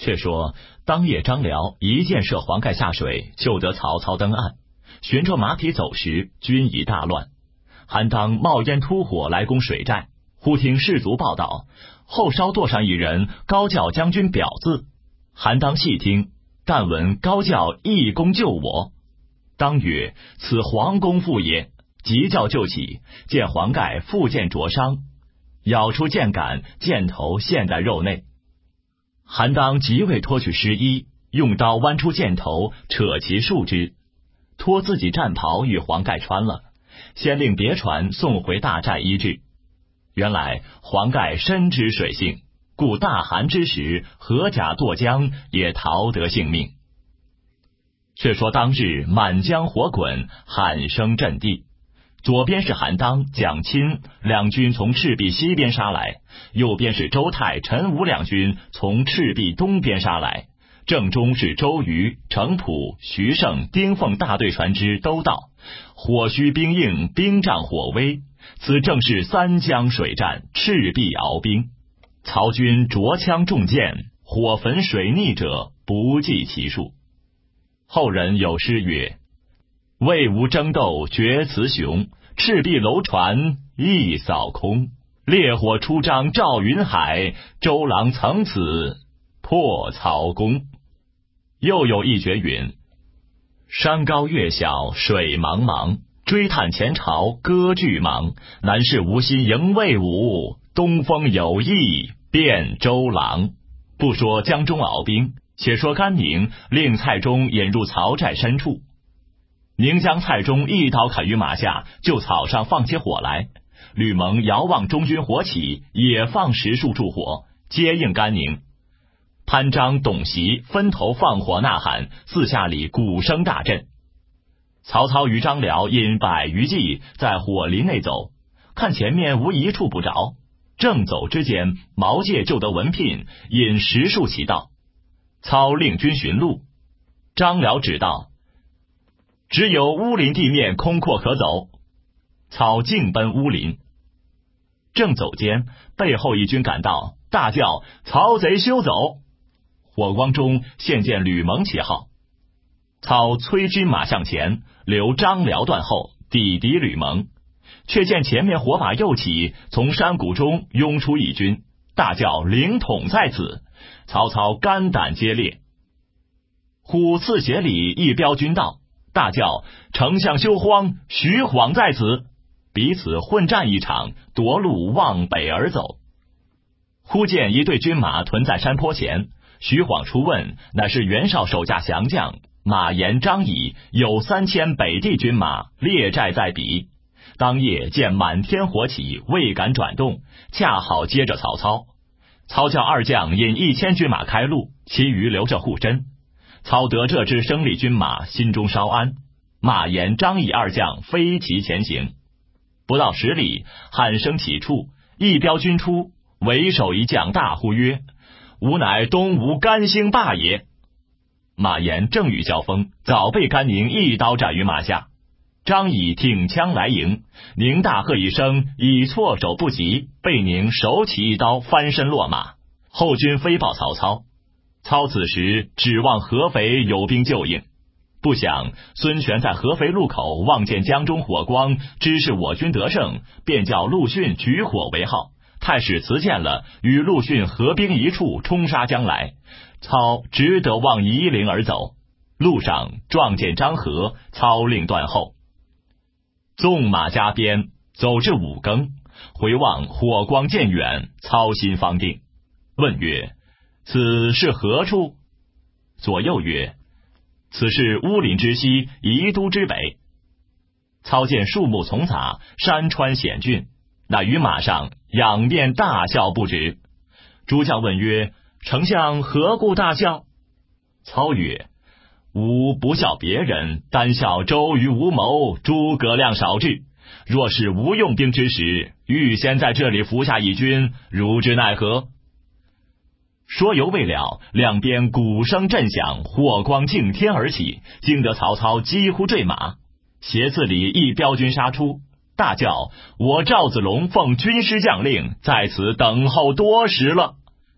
却说当夜张辽一箭射黄盖下水，救得曹操登岸，循着马匹走时，军已大乱。韩当冒烟突火来攻水寨，忽听士卒报道，后稍垛上一人高叫将军表字。韩当细听，但闻高叫义公救我。当曰：此黄公父也。急叫救起，见黄盖腹剑灼伤，咬出剑杆，箭头陷在肉内。韩当即位脱去湿衣，用刀剜出箭头，扯其数之，脱自己战袍与黄盖穿了，先令别船送回大寨医治。原来黄盖深知水性，故大寒之时，合甲堕江，也逃得性命。却说当日满江火滚，喊声震地。左边是韩当、蒋钦两军从赤壁西边杀来，右边是周泰、陈武两军从赤壁东边杀来，正中是周瑜、程普、徐盛、丁奉大队船只都到，火虚兵硬，兵仗火威，此正是三江水战，赤壁鏖兵。曹军着枪中箭，火焚水逆者不计其数。后人有诗曰：魏吴争斗决雌雄，赤壁楼船一扫空。烈火出张照云海，周郎曾此破曹公。又有一绝云：山高月小水茫茫，追探前朝歌剧忙。南市无心迎魏武，东风有意变周郎。不说江中鏖兵，且说甘宁令蔡中引入曹寨深处。宁将蔡中一刀砍于马下，就草上放起火来。吕蒙遥望中军火起，也放10数处火，接应甘宁。潘璋、董袭分头放火呐喊，四下里鼓声大震。曹操与张辽引100余骑在火林内走，看前面无一处不着，正走之间，毛玠就得文聘引10数骑到。操令军寻路，张辽指道：只有乌林地面空阔可走。操径奔乌林，正走间，背后一军赶到，大叫：曹贼休走！火光中现见吕蒙旗号。操催军马向前，留张辽断后，抵敌吕蒙。却见前面火把又起，从山谷中涌出一军，大叫：凌统在此！曹操肝胆皆裂。虎刺斜里一彪军到，大叫：丞相休慌，徐晃在此！彼此混战一场，夺路往北而走。忽见一队军马屯在山坡前，徐晃出问，乃是袁绍手下降将马延、张仪有3000北地军马列寨在彼。当夜见满天火起，未敢转动，恰好接着曹操。操叫二将引1000军马开路，其余留着护身。操得这支生力军马，心中稍安。马延、张仪二将飞骑前行，不到10里，喊声起处，一彪军出，为首一将大呼曰：吾乃东吴甘兴霸也！马延正与交锋，早被甘宁一刀斩于马下。张仪挺枪来迎，宁大喝一声，已措手不及，被宁手起一刀翻身落马。后军飞报曹操，操此时指望合肥有兵救应，不想孙权在合肥路口望见江中火光，知是我军得胜，便叫陆逊举火为号。太史慈见了，与陆逊合兵一处，冲杀将来。操只得往夷陵而走，路上撞见张合，操令断后。纵马加鞭，走至5更，回望火光渐远，操心方定，问曰：此是何处？左右曰：此是乌林之西，宜都之北。操见树木丛杂，山川险峻，那于马上仰面大笑不止。诸将问曰：丞相何故大笑？操曰：吾不笑别人，单笑周瑜无谋，诸葛亮少智。若是无用兵之时，预先在这里伏下一军，如之奈何？说犹未了，两边鼓声震响，火光竞天而起，惊得曹操几乎坠马。斜刺里一彪军杀出，大叫：我赵子龙奉军师将令，在此等候多时了。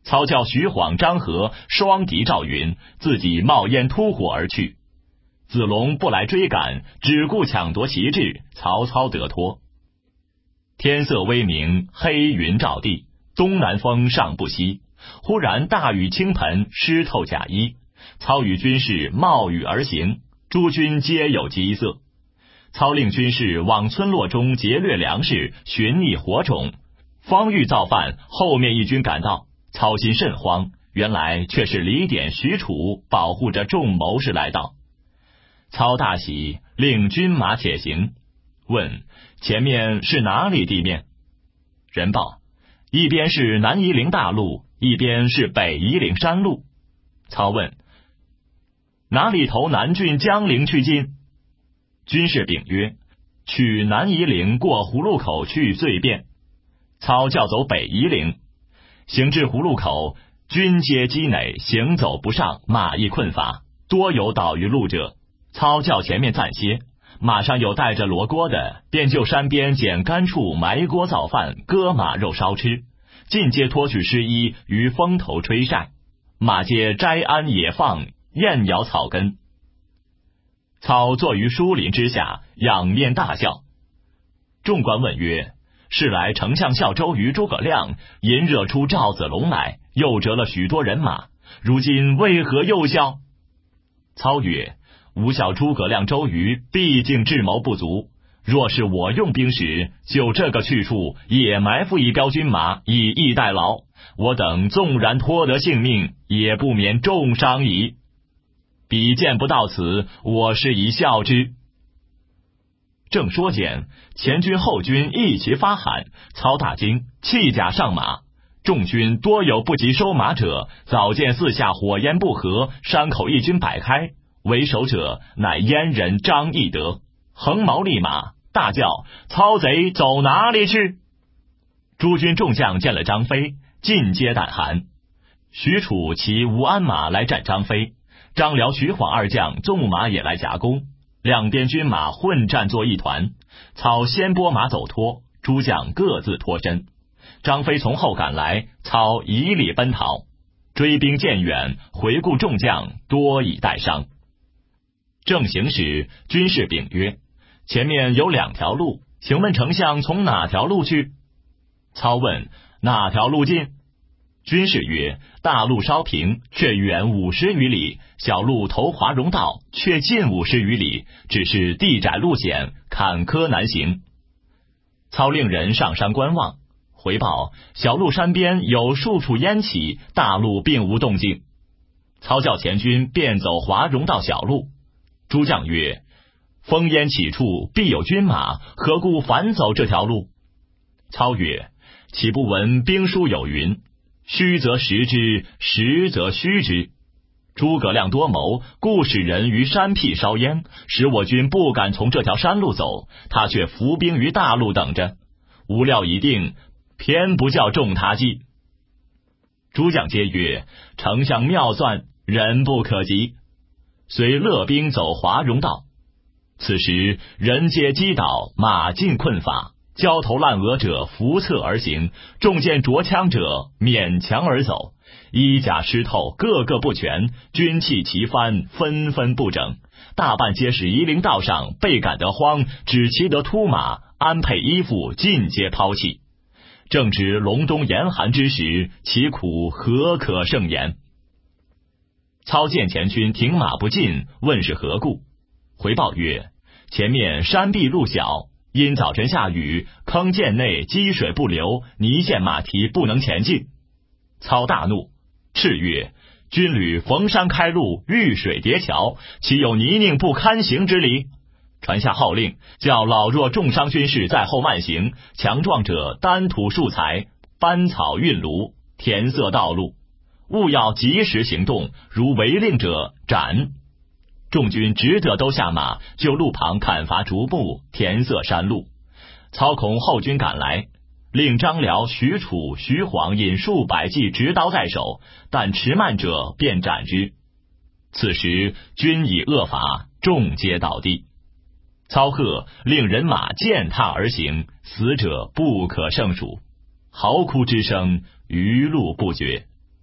操叫徐晃、张合双敌赵云，自己冒烟突火而去。子龙不来追赶，只顾抢夺旗帜，曹操得脱。天色微明，黑云罩地，东南风尚不息。忽然大雨倾盆，湿透甲衣。操与军士冒雨而行，诸军皆有饥色。操令军士往村落中劫掠粮食，寻觅火种。方欲造饭，后面一军赶到，操心甚慌，原来却是李典、许褚保护着众谋士来到。操大喜，令军马且行，问前面是哪里地面？人报，一边是南夷陵大路，一边是北夷陵山路。操问哪里投南郡江陵去进？军士禀曰，取南夷陵过葫芦口去最便。操叫走北夷陵，行至葫芦口，军皆积馁，行走不上，马亦困乏，多有倒于路者。操叫前面暂歇，马上有带着罗锅的，便就山边捡干处埋锅造饭，割马肉烧吃，尽皆脱去湿衣，于风头吹晒，马皆摘鞍野放，燕咬草根。操坐于疏林之下，仰面大笑。众官问曰，是来丞相效周于诸葛亮，引惹出赵子龙来，又折了许多人马，如今为何又笑？操曰，吾晓诸葛亮、周瑜毕竟智谋不足，若是我用兵时，就这个去处也埋伏一彪军马，以逸待劳，我等纵然脱得性命，也不免重伤矣。彼见不到此，我是以笑之。正说间，前军后军一齐发喊，操大惊，弃甲上马。众军多有不及收马者，早见四下火焰不和，山口一军摆开，为首者乃燕人张翼德，横矛立马，大叫，操贼走哪里去？诸军众将见了张飞，尽皆胆寒。许褚骑吴鞍马来战张飞，张辽、徐晃二将纵马也来夹攻，两边军马混战作一团。操先拨马走脱，诸将各自脱身。张飞从后赶来，操以礼奔逃。追兵渐远，回顾众将，多已带伤。正行时，军士禀曰，前面有2条路，请问丞相从哪条路去？操问哪条路近？军士曰，大路稍平，却远50余里，小路投华容道，却近50余里，只是地窄路险，坎坷难行。操令人上山观望，回报小路山边有数处烟起，大路并无动静。操叫前军便走华容道小路。诸将曰，烽烟起处必有军马，何故反走这条路？操曰，岂不闻兵书有云，虚则实之，实则虚之。诸葛亮多谋，故使人于山僻烧烟，使我军不敢从这条山路走，他却伏兵于大路等着，无料已定，偏不叫中他计。诸将皆曰，丞相妙算，人不可及。遂勒兵走华容道。此时人皆击倒，马尽困乏，焦头烂额者扶侧而行，中箭着枪者勉强而走，衣甲湿透，个个不全，军器齐翻，纷纷不整，大半皆是夷陵道上被赶得慌，只骑得秃马，安配衣服尽皆抛弃。正值隆冬严寒之时，其苦何可胜言？操见前军停马不进，问是何故？回报曰，前面山壁路小，因早晨下雨，坑涧内积水不流，泥陷马蹄不能前进。操大怒，叱曰，军旅逢山开路，遇水叠桥，岂有泥泞不堪行之理？传下号令，叫老弱重伤军士在后慢行，强壮者担土树材，搬草运炉，填塞道路，务要及时行动，如违令者斩。众军只得都下马，就路旁砍伐竹木，填塞山路。操恐后军赶来，令张辽、许褚、徐晃引数百骑执刀在手，但迟慢者便斩之。此时军已恶伐，众皆倒地。操喝，令人马践踏而行，死者不可胜数，嚎哭之声余路不绝。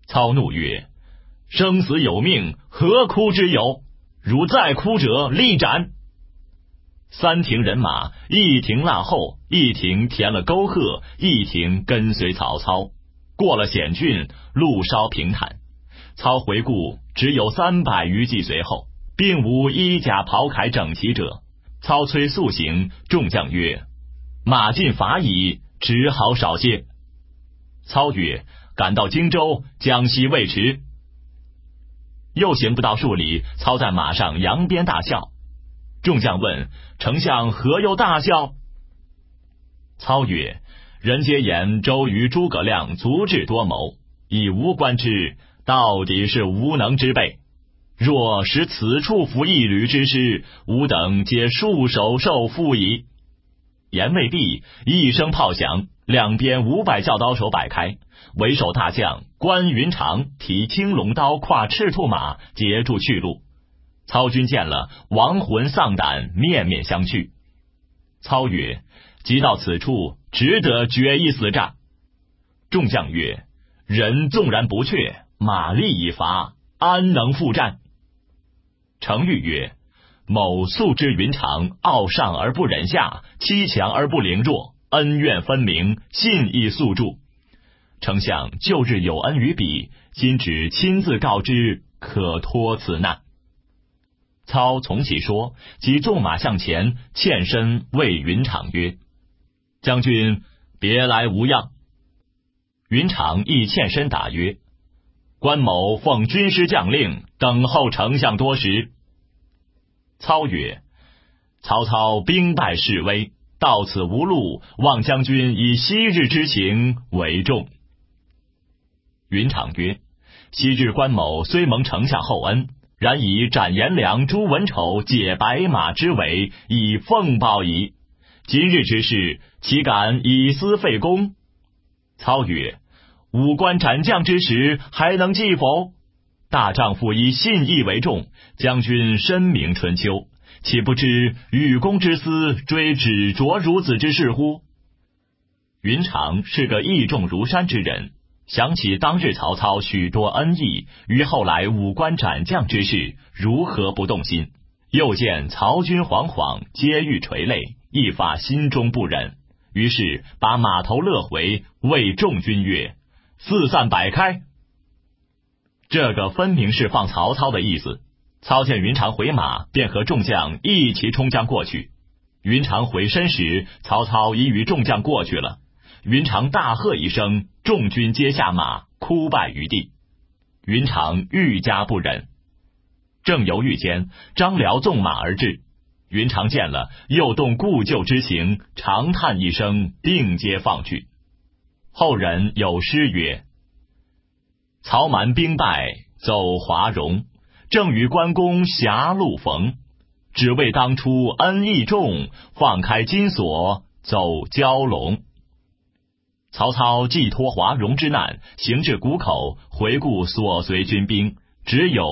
操怒曰：生死有命，何哭之有？如再哭者，立斩。三庭人马，一庭腊后，一庭填了沟壑，一庭跟随曹操，过了险峻，路稍平坦。操回顾，只有300余骑随后，并无衣甲袍铠整齐者。操催速行，众将曰：马尽乏矣，只好少歇。操曰：赶到荆州，江西未迟。又行不到数里，操在马上扬鞭大笑。众将问：丞相何又大笑？操曰：人皆言周瑜、诸葛亮足智多谋，以无官之，到底是无能之辈。若使此处伏一旅之师，吾等皆束手受缚矣。言未毕，一声炮响，两边500教刀手摆开，为首大将关云长提青龙刀，跨赤兔马，截住去路。操军见了，亡魂丧胆，面面相觑。操曰：即到此处，只得决一死战。众将曰：人纵然不却，马力已乏，安能复战？程昱曰：某素知云长傲上而不忍下，欺强而不凌弱，恩怨分明，信义素著。丞相旧日有恩于彼，今只亲自告知，可脱此难。操从其说，即纵马向前，欠身谓云长曰：将军别来无恙。云长亦欠身答曰：关某奉军师将令，等候丞相多时。操曰：曹操兵败势危，到此无路，望将军以昔日之情为重。云长曰：昔日关某虽蒙丞相厚恩，然以斩颜良、诛文丑、解白马之围，以奉报矣。今日之事，岂敢以私废公？操曰：武关斩将之时，还能记否？大丈夫以信义为重，将军深明春秋，岂不知与公之私，追止着孺子之事乎？云长是个义重如山之人，想起当日曹操许多恩义，于后来武关斩将之事，如何不动心？又见曹军惶惶，皆欲垂泪，一发心中不忍，于是把马头勒回，谓众军曰：四散摆开。这个分明是放曹操的意思。操见云长回马，便和众将一齐冲将过去。云长回身时，曹操已与众将过去了。云长大喝一声，众军皆下马，哭拜于地。云长愈加不忍。正犹豫间，张辽纵马而至。云长见了，又动故旧之情，长叹一声，并皆放去。后人有诗曰：曹瞒兵败走华容，正与关公狭路逢。只为当初恩义重，放开金锁走蛟龙。曹操既脱华容之难，行至谷口，回顾所随军兵，只有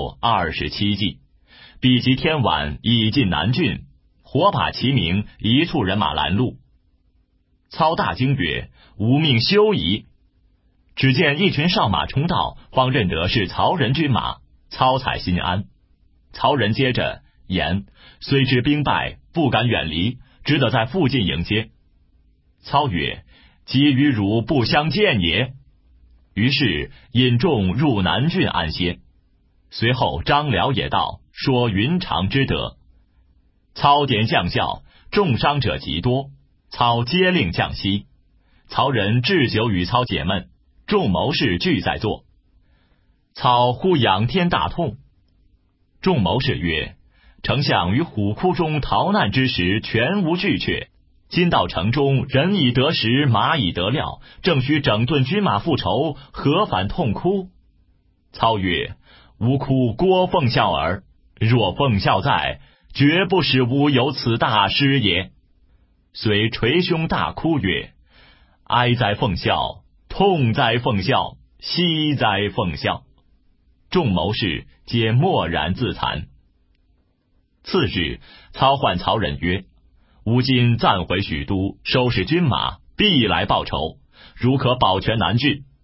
27骑。比及天晚，已进南郡，火把齐鸣，一处人马拦路。操大惊曰：吾命休矣！只见一群哨马冲到，方认得是曹仁军马，操才心安。曹仁接着言：虽知兵败，不敢远离，只得在附近迎接。操曰：即与汝不相见也。于是引众入南郡安歇。随后张辽也到，说云长之德。操点将校，重伤者极多，操皆令降息。曹仁置酒与操解闷，众谋士俱在座。操忽仰天大痛。众谋士曰：丞相于虎窟中逃难之时，全无惧却，今到城中，人已得食，马已得料，正需整顿军马复仇，何反痛哭？操曰：吾哭郭奉孝耳，若奉孝在，绝不使吾有此大失也。遂捶胸大哭曰：哀哉奉孝，痛哉奉孝，惜哉奉孝。众谋士皆默然自惭。次日，操唤曹仁曰：吾今暂回许都，收拾军马，必来报仇，如可保全南郡。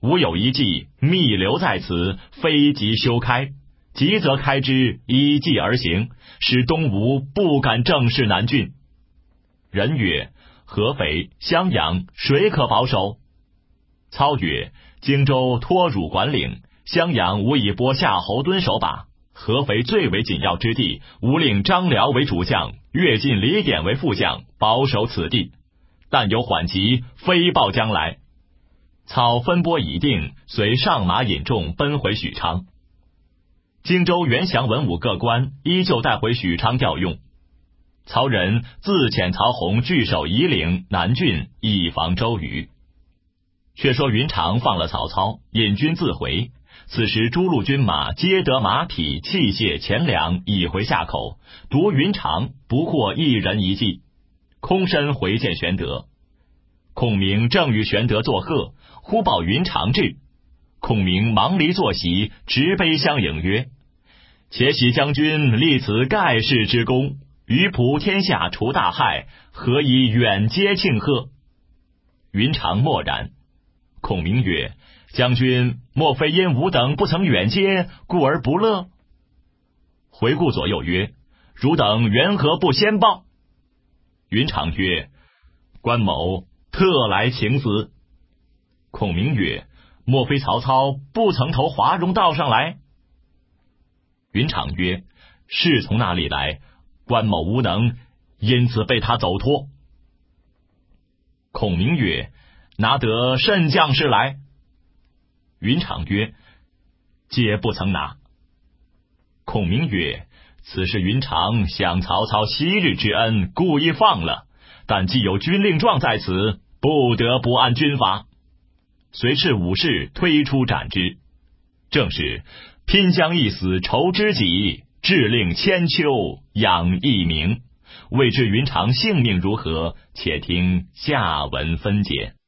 吾有一计，密留在此，非即修开。急则开之，依计而行，使东吴不敢正视南郡。人曰：合肥、襄阳，谁可保守？操曰：荆州托汝管领，襄阳吾以拨夏侯惇守把，合肥最为紧要之地，吾令张辽为主将，乐进、李典为副将，保守此地。但有缓急，飞报将来。操分拨已定，遂上马引众奔回许昌。荆州原降文武各官依旧带回许昌调用。曹仁自遣曹洪据守夷陵、南郡，以防周瑜。却说云长放了曹操，引军自回。此时诸路军马皆得马匹、器械、钱粮，已回夏口，独云长不获一人一骑，空身回见玄德。孔明正与玄德作贺，忽报云长至。孔明忙离坐席，执杯相迎曰：且喜将军立此盖世之功，于普天下除大害，何以远接庆贺？云长默然。孔明曰：将军莫非因吾等不曾远接，故而不乐？回顾左右曰：汝等缘何不先报？云长曰：关某特来请死。孔明曰：莫非曹操不曾投华容道上来？云长曰：是从那里来？关某无能，因此被他走脱。孔明曰：拿得甚将士来？云长曰：皆不曾拿。孔明曰：此事云长想曹操昔日之恩，故意放了，但既有军令状在此，不得不按军法。遂斥武士推出斩之。正是拼将一死酬知己，致令千秋养一名。未知云长性命如何，且听下文分解。